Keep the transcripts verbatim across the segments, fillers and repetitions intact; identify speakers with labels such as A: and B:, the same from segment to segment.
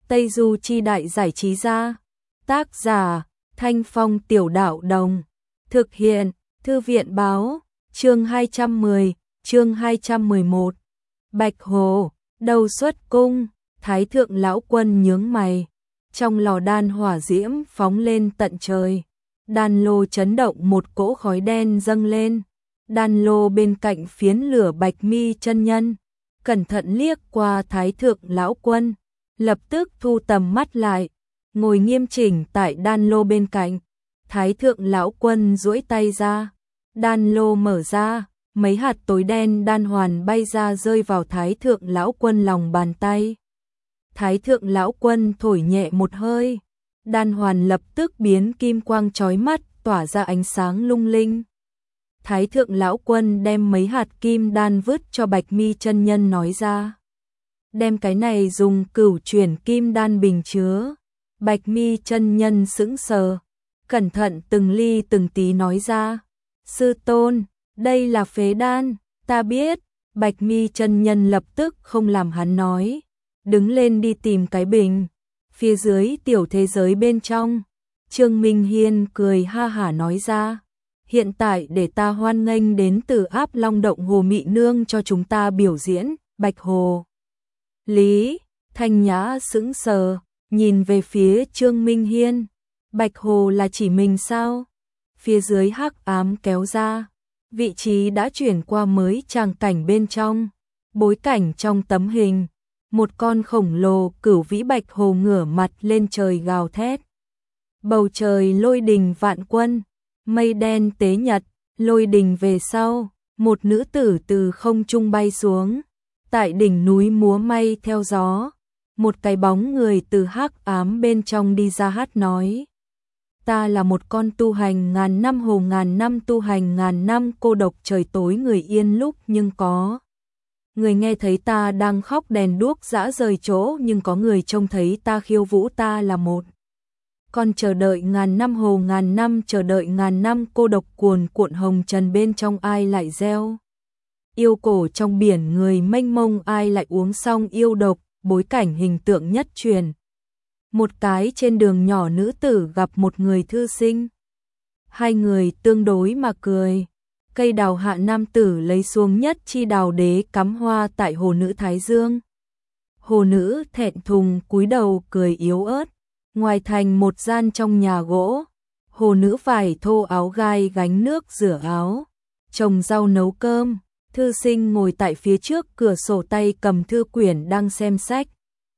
A: Tây Du Chi Đại Giải Trí Gia. Tác giả, Thanh Phong Tiểu Đạo Đồng. Thực hiện, Thư viện Báo. Chương hai trăm mười, chương hai trăm mười một. Bạch Hồ, đầu xuất cung. Thái thượng lão quân nhướng mày. Trong lò đan hỏa diễm phóng lên tận trời. Đan lô chấn động, một cỗ khói đen dâng lên. Đan lô bên cạnh phiến lửa Bạch Mi chân nhân. Cẩn thận liếc qua Thái thượng lão quân. Lập tức thu tầm mắt lại. Ngồi nghiêm chỉnh tại đan lô bên cạnh. Thái thượng lão quân duỗi tay ra. Đan lô mở ra. Mấy hạt tối đen đan hoàn bay ra rơi vào Thái thượng lão quân lòng bàn tay. Thái thượng lão quân thổi nhẹ một hơi. Đan hoàn lập tức biến kim quang chói mắt, tỏa ra ánh sáng lung linh. Thái thượng lão quân đem mấy hạt kim đan vứt cho Bạch Mi chân nhân, nói ra. Đem cái này dùng cửu chuyển kim đan bình chứa. Bạch Mi chân nhân sững sờ. Cẩn thận từng ly từng tí nói ra. Sư tôn, đây là phế đan, ta biết. Bạch Mi chân nhân lập tức không làm hắn nói. Đứng lên đi tìm cái bình. Phía dưới tiểu thế giới bên trong. Trương Minh Hiên cười ha hả nói ra. Hiện tại để ta hoan nghênh đến từ Áp Long Động Hồ Mị Nương cho chúng ta biểu diễn. Bạch Hồ. Lý Thanh Nhã sững sờ, nhìn về phía Trương Minh Hiên. Bạch Hồ là chỉ mình sao? Phía dưới hắc ám kéo ra. Vị trí đã chuyển qua mới tràng cảnh bên trong. Bối cảnh trong tấm hình. Một con khổng lồ cửu vĩ bạch hồ ngửa mặt lên trời gào thét. Bầu trời lôi đình vạn quân. Mây đen tế nhật. Lôi đình về sau. Một nữ tử từ không trung bay xuống. Tại đỉnh núi múa may theo gió. Một cái bóng người từ hắc ám bên trong đi ra hát nói. Ta là một con tu hành ngàn năm hồ, ngàn năm tu hành ngàn năm cô độc, trời tối người yên lúc nhưng có. Người nghe thấy ta đang khóc đèn đuốc dã rời chỗ, nhưng có người trông thấy ta khiêu vũ. Ta là một con chờ đợi ngàn năm hồ, ngàn năm chờ đợi ngàn năm cô độc, cuồn cuộn hồng trần bên trong ai lại gieo. Yêu cổ trong biển người mênh mông, ai lại uống xong yêu độc. Bối cảnh hình tượng nhất truyền. Một cái trên đường nhỏ, nữ tử gặp một người thư sinh. Hai người tương đối mà cười. Cây đào hạ, nam tử lấy xuống nhất chi đào đế cắm hoa tại hồ nữ Thái Dương. Hồ nữ thẹn thùng cúi đầu cười yếu ớt. Ngoài thành một gian trong nhà gỗ. Hồ nữ vải thô áo gai gánh nước rửa áo. Trồng rau nấu cơm. Thư sinh ngồi tại phía trước cửa sổ, tay cầm thư quyển đang xem sách.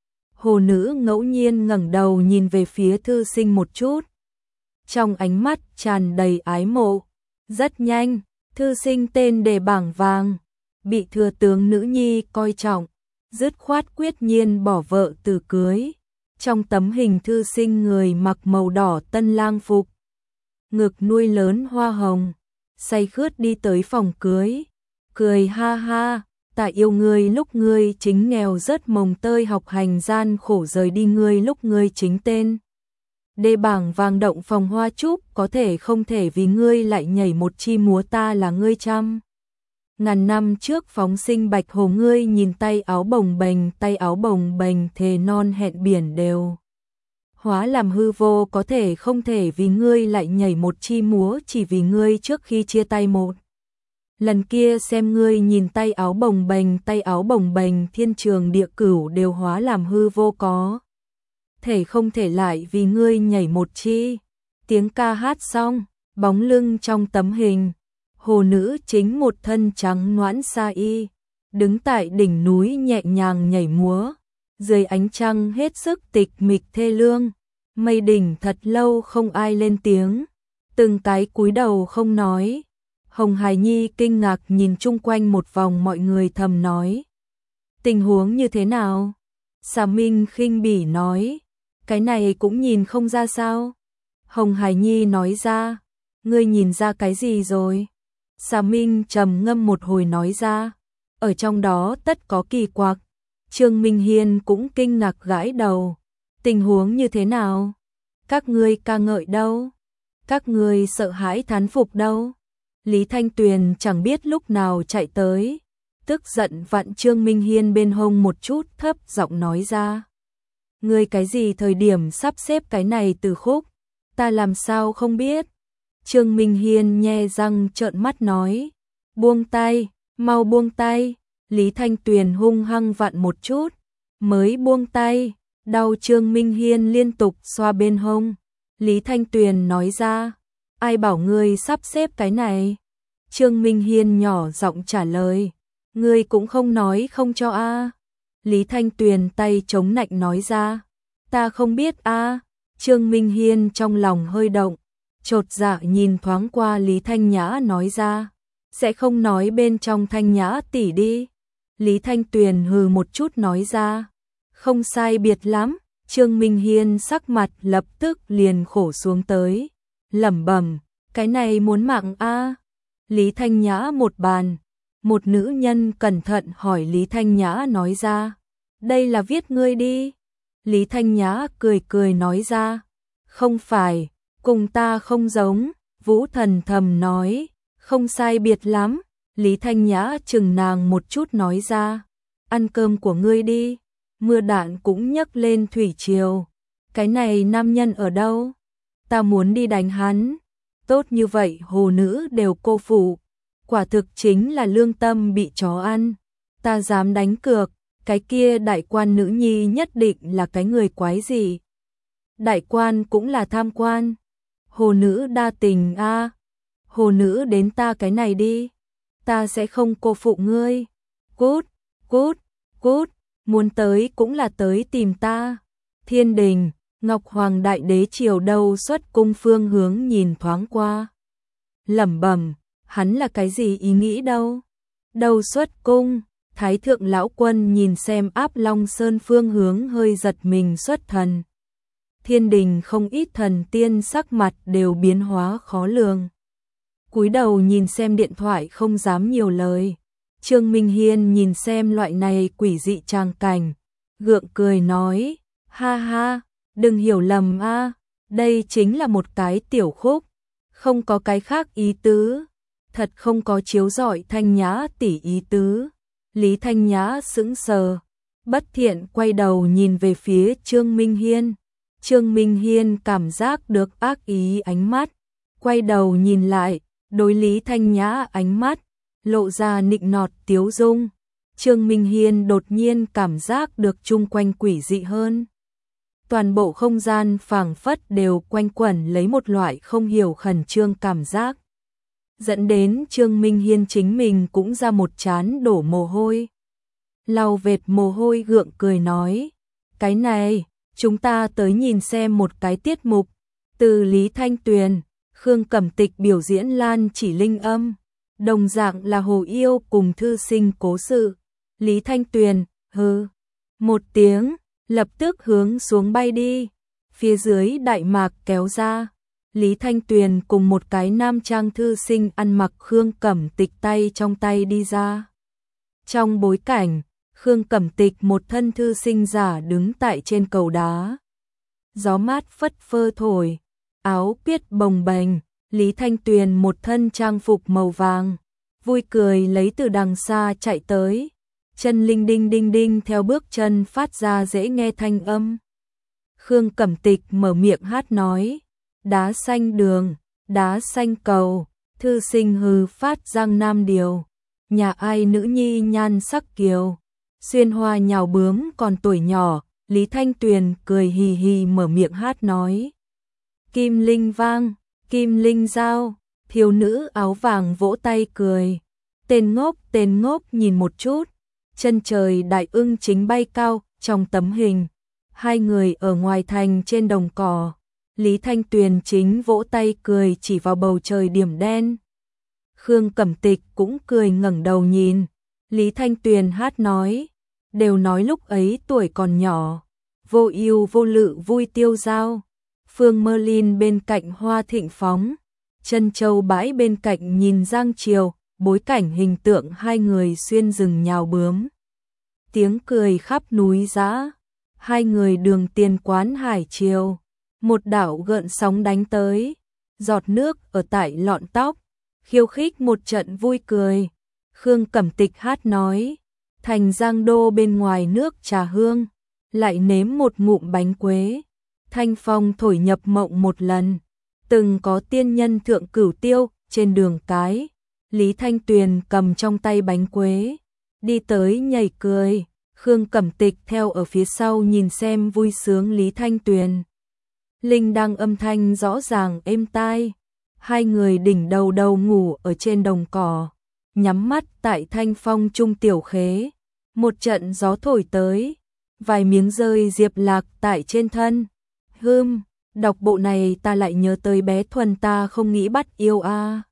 A: Hồ nữ ngẫu nhiên ngẩng đầu nhìn về phía thư sinh một chút. Trong ánh mắt tràn đầy ái mộ. Rất nhanh, thư sinh tên đề bảng vàng. Bị thừa tướng nữ nhi coi trọng. Dứt khoát quyết nhiên bỏ vợ từ cưới. Trong tấm hình thư sinh người mặc màu đỏ tân lang phục. Ngực nuôi lớn hoa hồng. Say khướt đi tới phòng cưới. Cười ha ha, ta yêu ngươi lúc ngươi chính nghèo rất mồng tơi, học hành gian khổ rời đi ngươi lúc ngươi chính tên. Đề bảng vàng động phòng hoa trúc, có thể không thể vì ngươi lại nhảy một chi múa. Ta là ngươi trăm ngàn năm trước phóng sinh bạch hồ, ngươi nhìn tay áo bồng bềnh, tay áo bồng bềnh thề non hẹn biển đều hóa làm hư vô, có thể không thể vì ngươi lại nhảy một chi múa, chỉ vì ngươi trước khi chia tay một lần kia xem ngươi nhìn tay áo bồng bềnh, tay áo bồng bềnh thiên trường địa cửu đều hóa làm hư vô, có thể không thể lại vì ngươi nhảy một chi. Tiếng ca hát xong, bóng lưng trong tấm hình, hồ nữ chính một thân trắng noãn sa y, đứng tại đỉnh núi nhẹ nhàng nhảy múa, dưới ánh trăng hết sức tịch mịch thê lương. Mây đỉnh thật lâu không ai lên tiếng, từng cái cúi đầu không nói. Hồng Hải Nhi kinh ngạc nhìn chung quanh một vòng, mọi người thầm nói. Tình huống như thế nào? Xà Minh khinh bỉ nói. Cái này cũng nhìn không ra sao? Hồng Hải Nhi nói ra. Ngươi nhìn ra cái gì rồi? Xà Minh trầm ngâm một hồi nói ra. Ở trong đó tất có kỳ quặc. Trương Minh Hiên cũng kinh ngạc gãi đầu. Tình huống như thế nào? Các ngươi ca ngợi đâu? Các ngươi sợ hãi thán phục đâu? Lý Thanh Tuyền chẳng biết lúc nào chạy tới, tức giận vặn Trương Minh Hiên bên hông một chút, thấp giọng nói ra. Ngươi cái gì thời điểm sắp xếp cái này từ khúc, ta làm sao không biết. Trương Minh Hiên nhe răng trợn mắt nói, buông tay, mau buông tay. Lý Thanh Tuyền hung hăng vặn một chút, mới buông tay, đau. Trương Minh Hiên liên tục xoa bên hông. Lý Thanh Tuyền nói ra, ai bảo ngươi sắp xếp cái này? Trương Minh Hiên nhỏ giọng trả lời, ngươi cũng không nói không cho a. Lý Thanh Tuyền tay chống nạnh nói ra, ta không biết a. Trương Minh Hiên trong lòng hơi động, chột dạ nhìn thoáng qua Lý Thanh Nhã nói ra, sẽ không nói bên trong Thanh Nhã tỷ đi. Lý Thanh Tuyền hừ một chút nói ra, không sai biệt lắm. Trương Minh Hiên sắc mặt lập tức liền khổ xuống tới, lẩm bẩm, cái này muốn mạng a. Lý Thanh Nhã một bàn, một nữ nhân cẩn thận hỏi Lý Thanh Nhã nói ra, đây là viết ngươi đi. Lý Thanh Nhã cười cười nói ra, không phải, cùng ta không giống. Vũ Thần thầm nói, không sai biệt lắm. Lý Thanh Nhã chừng nàng một chút nói ra, ăn cơm của ngươi đi. Mưa đạn cũng nhấc lên thủy triều, cái này nam nhân ở đâu? Ta muốn đi đánh hắn. Tốt như vậy hồ nữ đều cô phụ, quả thực chính là lương tâm bị chó ăn. Ta dám đánh cược, cái kia đại quan nữ nhi nhất định là cái người quái gì. Đại quan cũng là tham quan. Hồ nữ đa tình a. Hồ nữ đến ta cái này đi, ta sẽ không cô phụ ngươi. Cút, cút, cút, muốn tới cũng là tới tìm ta. Thiên đình, Ngọc Hoàng Đại Đế chiều đầu xuất cung phương hướng nhìn thoáng qua, lẩm bẩm, hắn là cái gì ý nghĩ đâu? Đầu xuất cung, Thái thượng lão quân nhìn xem Áp Long Sơn phương hướng hơi giật mình xuất thần. Thiên đình không ít thần tiên sắc mặt đều biến hóa khó lường. Cúi đầu nhìn xem điện thoại không dám nhiều lời. Trương Minh Hiên nhìn xem loại này quỷ dị tràng cảnh, gượng cười nói, ha ha, đừng hiểu lầm a, đây chính là một cái tiểu khúc, không có cái khác ý tứ, thật không có chiếu rọi Thanh Nhã tỷ ý tứ. Lý Thanh Nhã sững sờ, bất thiện quay đầu nhìn về phía Trương Minh Hiên. Trương Minh Hiên cảm giác được ác ý ánh mắt, quay đầu nhìn lại, đối Lý Thanh Nhã ánh mắt lộ ra nịnh nọt tiếu dung. Trương Minh Hiên đột nhiên cảm giác được chung quanh quỷ dị hơn. Toàn bộ không gian phảng phất đều quanh quẩn lấy một loại không hiểu khẩn trương cảm giác, dẫn đến Trương Minh Hiên chính mình cũng ra một trán đổ mồ hôi. Lau vệt mồ hôi gượng cười nói, cái này, chúng ta tới nhìn xem một cái tiết mục, từ Lý Thanh Tuyền, Khương Cẩm Tịch biểu diễn Lan Chỉ Linh âm, đồng dạng là Hồ Yêu cùng thư sinh cố sự. Lý Thanh Tuyền, hừ, một tiếng, lập tức hướng xuống bay đi. Phía dưới đại mạc kéo ra, Lý Thanh Tuyền cùng một cái nam trang thư sinh ăn mặc Khương Cẩm Tịch tay trong tay đi ra. Trong bối cảnh, Khương Cẩm Tịch một thân thư sinh giả đứng tại trên cầu đá. Gió mát phất phơ thổi, áo piết bồng bềnh, Lý Thanh Tuyền một thân trang phục màu vàng, vui cười lấy từ đằng xa chạy tới, chân linh đinh đinh đinh theo bước chân phát ra dễ nghe thanh âm. Khương Cẩm Tịch mở miệng hát nói, đá xanh đường, đá xanh cầu, thư sinh hừ phát giang nam điều, nhà ai nữ nhi nhan sắc kiều, xuyên hoa nhào bướm còn tuổi nhỏ. Lý Thanh Tuyền cười hì hì mở miệng hát nói, kim linh vang, kim linh giao, thiếu nữ áo vàng vỗ tay cười, tên ngốc tên ngốc nhìn một chút, chân trời đại ưng chính bay cao. Trong tấm hình, hai người ở ngoài thành trên đồng cỏ, Lý Thanh Tuyền chính vỗ tay cười chỉ vào bầu trời điểm đen. Khương Cẩm Tịch cũng cười ngẩng đầu nhìn, Lý Thanh Tuyền hát nói, đều nói lúc ấy tuổi còn nhỏ, vô ưu vô lự vui tiêu dao, Phương Merlin bên cạnh hoa thịnh phóng, chân châu bãi bên cạnh nhìn giang triều, bối cảnh hình tượng hai người xuyên rừng nhào bướm. Tiếng cười khắp núi dã, hai người đường tiền quán hải triều, một đảo gợn sóng đánh tới, giọt nước ở tại lọn tóc, khiêu khích một trận vui cười. Khương Cẩm Tịch hát nói, thành giang đô bên ngoài nước trà hương, lại nếm một ngụm bánh quế. Thanh phong thổi nhập mộng một lần, từng có tiên nhân thượng cửu tiêu trên đường cái. Lý Thanh Tuyền cầm trong tay bánh quế, đi tới nhảy cười, Khương Cẩm Tịch theo ở phía sau nhìn xem vui sướng Lý Thanh Tuyền. Linh đăng âm thanh rõ ràng êm tai, hai người đỉnh đầu đầu ngủ ở trên đồng cỏ, nhắm mắt tại thanh phong trung tiểu khế. Một trận gió thổi tới, vài miếng rơi diệp lạc tại trên thân. Hưm, đọc bộ này ta lại nhớ tới bé Thuần ta không nghĩ bắt yêu a. À.